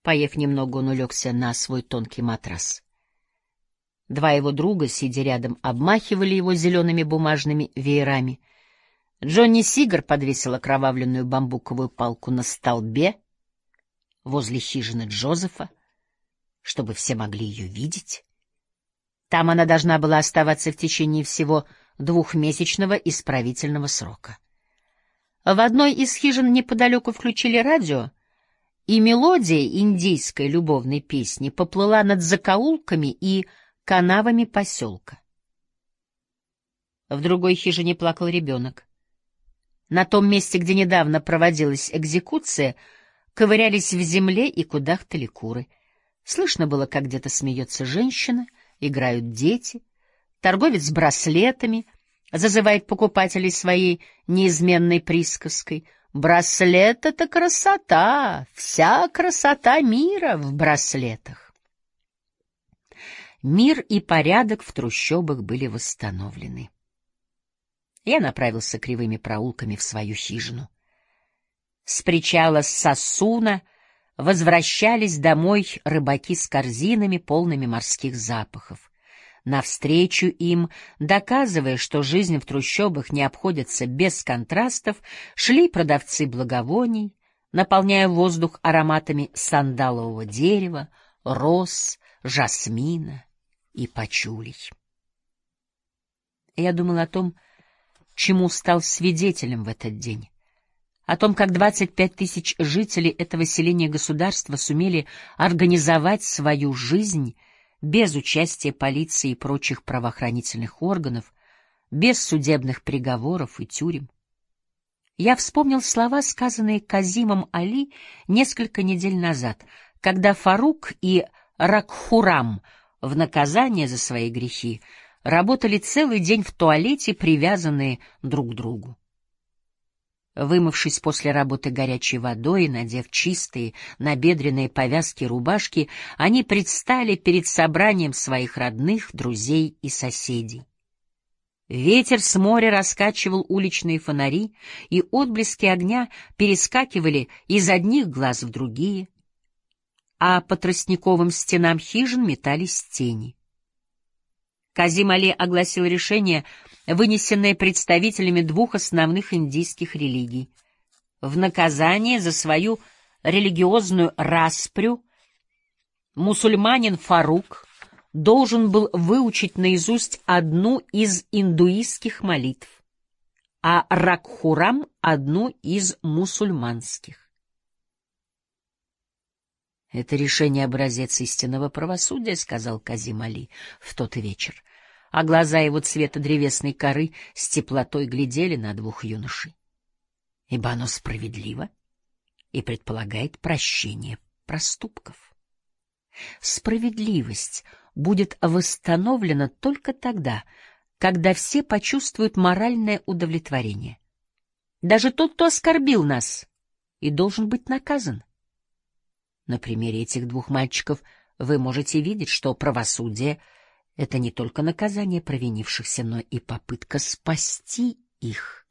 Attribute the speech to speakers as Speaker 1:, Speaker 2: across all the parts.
Speaker 1: Поев немного, он улегся на свой тонкий матрас. Два его друга, сидя рядом, обмахивали его зелеными бумажными веерами. Джонни Сигар подвесил окровавленную бамбуковую палку на столбе возле хижины Джозефа, чтобы все могли ее видеть. Там она должна была оставаться в течение всего двухмесячного исправительного срока. В одной из хижин неподалеку включили радио, и мелодия индийской любовной песни поплыла над закоулками и канавами поселка. В другой хижине плакал ребенок. На том месте, где недавно проводилась экзекуция, ковырялись в земле и кудахтали куры. Слышно было, как где-то смеется женщина, играют дети, торговец браслетами зазывает покупателей своей неизменной присказкой: «Браслет — это красота, вся красота мира в браслетах». Мир и порядок в трущобах были восстановлены. Я направился кривыми проулками в свою хижину. С причала Сосуна возвращались домой рыбаки с корзинами, полными морских запахов. Навстречу им, доказывая, что жизнь в трущобах не обходится без контрастов, шли продавцы благовоний, наполняя воздух ароматами сандалового дерева, роз, жасмина и пачулей. Я думал о том, чему стал свидетелем в этот день, о том, как 25 тысяч жителей этого селения-государства сумели организовать свою жизнь без участия полиции и прочих правоохранительных органов, без судебных приговоров и тюрем. Я вспомнил слова, сказанные Казимом Али несколько недель назад, когда Фарук и Ракхурам в наказание за свои грехи работали целый день в туалете, привязанные друг к другу. Вымывшись после работы горячей водой и надев чистые набедренные повязки рубашки, они предстали перед собранием своих родных, друзей и соседей. Ветер с моря раскачивал уличные фонари, и отблески огня перескакивали из одних глаз в другие, а по тростниковым стенам хижин метались тени. Казим Али огласил решение, вынесенное представителями двух основных индийских религий. В наказание за свою религиозную распрю мусульманин Фарук должен был выучить наизусть одну из индуистских молитв, а Ракхурам — одну из мусульманских. «Это решение — образец истинного правосудия», — сказал Казим Али в тот вечер, а глаза его цвета древесной коры с теплотой глядели на двух юношей. «Ибо оно справедливо и предполагает прощение проступков. Справедливость будет восстановлена только тогда, когда все почувствуют моральное удовлетворение. Даже тот, кто оскорбил нас, и должен быть наказан. На примере этих двух мальчиков вы можете видеть, что правосудие — это не только наказание провинившихся, но и попытка спасти их».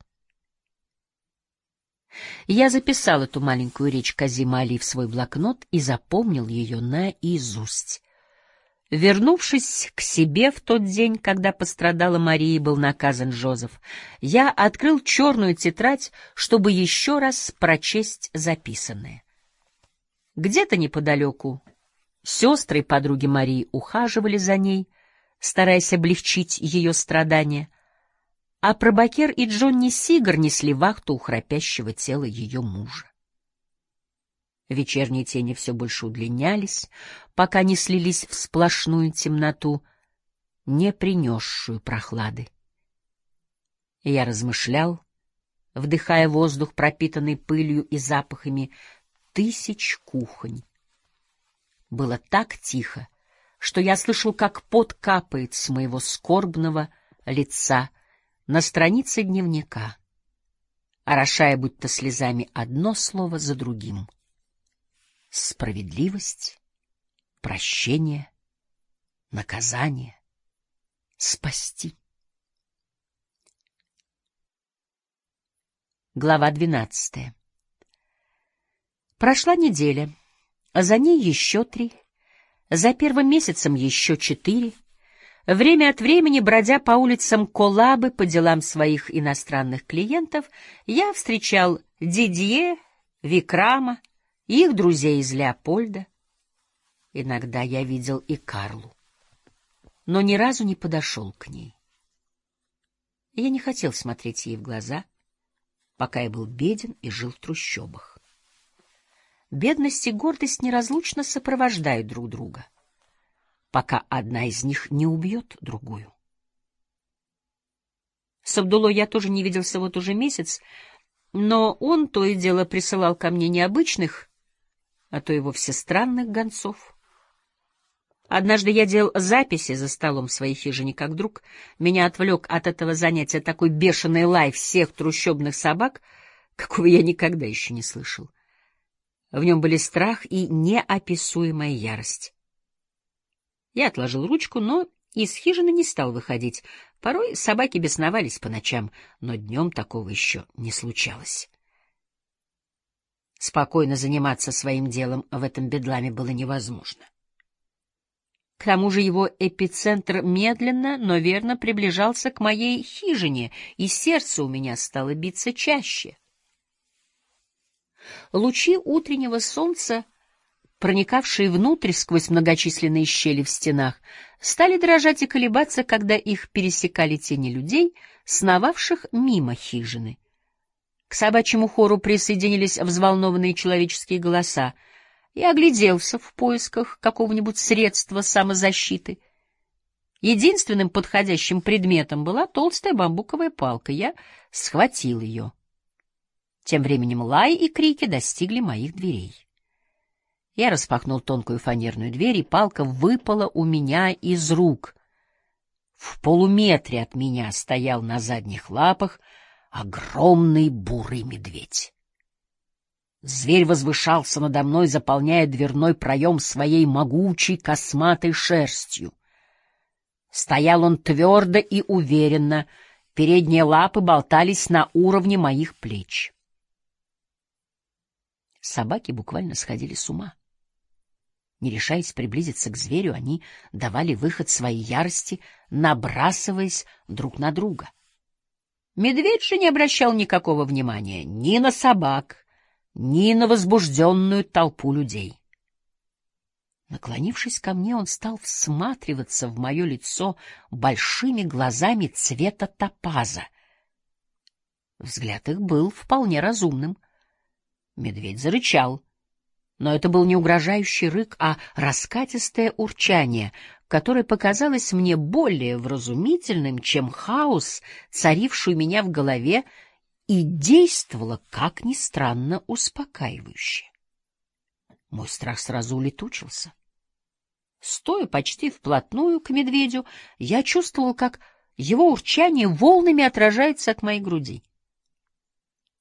Speaker 1: Я записал эту маленькую речь Казима Али в свой блокнот и запомнил ее наизусть. Вернувшись к себе в тот день, когда пострадала Мария и был наказан Джозеф, я открыл черную тетрадь, чтобы еще раз прочесть записанное. Где-то неподалеку сестры и подруги Марии ухаживали за ней, стараясь облегчить ее страдания, а Пробакер и Джонни Сигар несли вахту у храпящего тела ее мужа. Вечерние тени все больше удлинялись, пока не слились в сплошную темноту, не принесшую прохлады. И я размышлял, вдыхая воздух, пропитанный пылью и запахами тысяч кухонь. Было так тихо, что я слышал, как пот капает с моего скорбного лица на странице дневника, орошая будто слезами одно слово за другим: справедливость, прощение, наказание, спасти. Глава 12. Прошла неделя, а за ней еще 3, за первым месяцем еще 4. Время от времени, бродя по улицам Колабы по делам своих иностранных клиентов, я встречал Дидье, Викрама и их друзей из Леопольда. Иногда я видел и Карлу, но ни разу не подошел к ней. Я не хотел смотреть ей в глаза, пока я был беден и жил в трущобах. Бедность и гордость неразлучно сопровождают друг друга, пока одна из них не убьет другую. С Абдуллой я тоже не виделся вот уже месяц, но он то и дело присылал ко мне необычных, а то и вовсе странных гонцов. Однажды я делал записи за столом в своей хижине, как вдруг меня отвлек от этого занятия такой бешеный лай всех трущобных собак, какого я никогда еще не слышал. В нем были страх и неописуемая ярость. Я отложил ручку, но из хижины не стал выходить. Порой собаки бесновались по ночам, но днем такого еще не случалось. Спокойно заниматься своим делом в этом бедламе было невозможно. К тому же его эпицентр медленно, но верно приближался к моей хижине, и сердце у меня стало биться чаще. Лучи утреннего солнца, проникавшие внутрь сквозь многочисленные щели в стенах, стали дрожать и колебаться, когда их пересекали тени людей, сновавших мимо хижины. К собачьему хору присоединились взволнованные человеческие голоса. Я огляделся в поисках какого-нибудь средства самозащиты. Единственным подходящим предметом была толстая бамбуковая палка. Я схватил ее. Тем временем лай и крики достигли моих дверей. Я распахнул тонкую фанерную дверь, и палка выпала у меня из рук. В полуметре от меня стоял на задних лапах огромный бурый медведь. Зверь возвышался надо мной, заполняя дверной проем своей могучей косматой шерстью. Стоял он твердо и уверенно, передние лапы болтались на уровне моих плеч. Собаки буквально сходили с ума. Не решаясь приблизиться к зверю, они давали выход своей ярости, набрасываясь друг на друга. Медведь же не обращал никакого внимания ни на собак, ни на возбужденную толпу людей. Наклонившись ко мне, он стал всматриваться в мое лицо большими глазами цвета топаза. Взгляд их был вполне разумным. Медведь зарычал, но это был не угрожающий рык, а раскатистое урчание, которое показалось мне более вразумительным, чем хаос, царивший у меня в голове, и действовало, как ни странно, успокаивающе. Мой страх сразу улетучился. Стоя почти вплотную к медведю, я чувствовал, как его урчание волнами отражается от моей груди.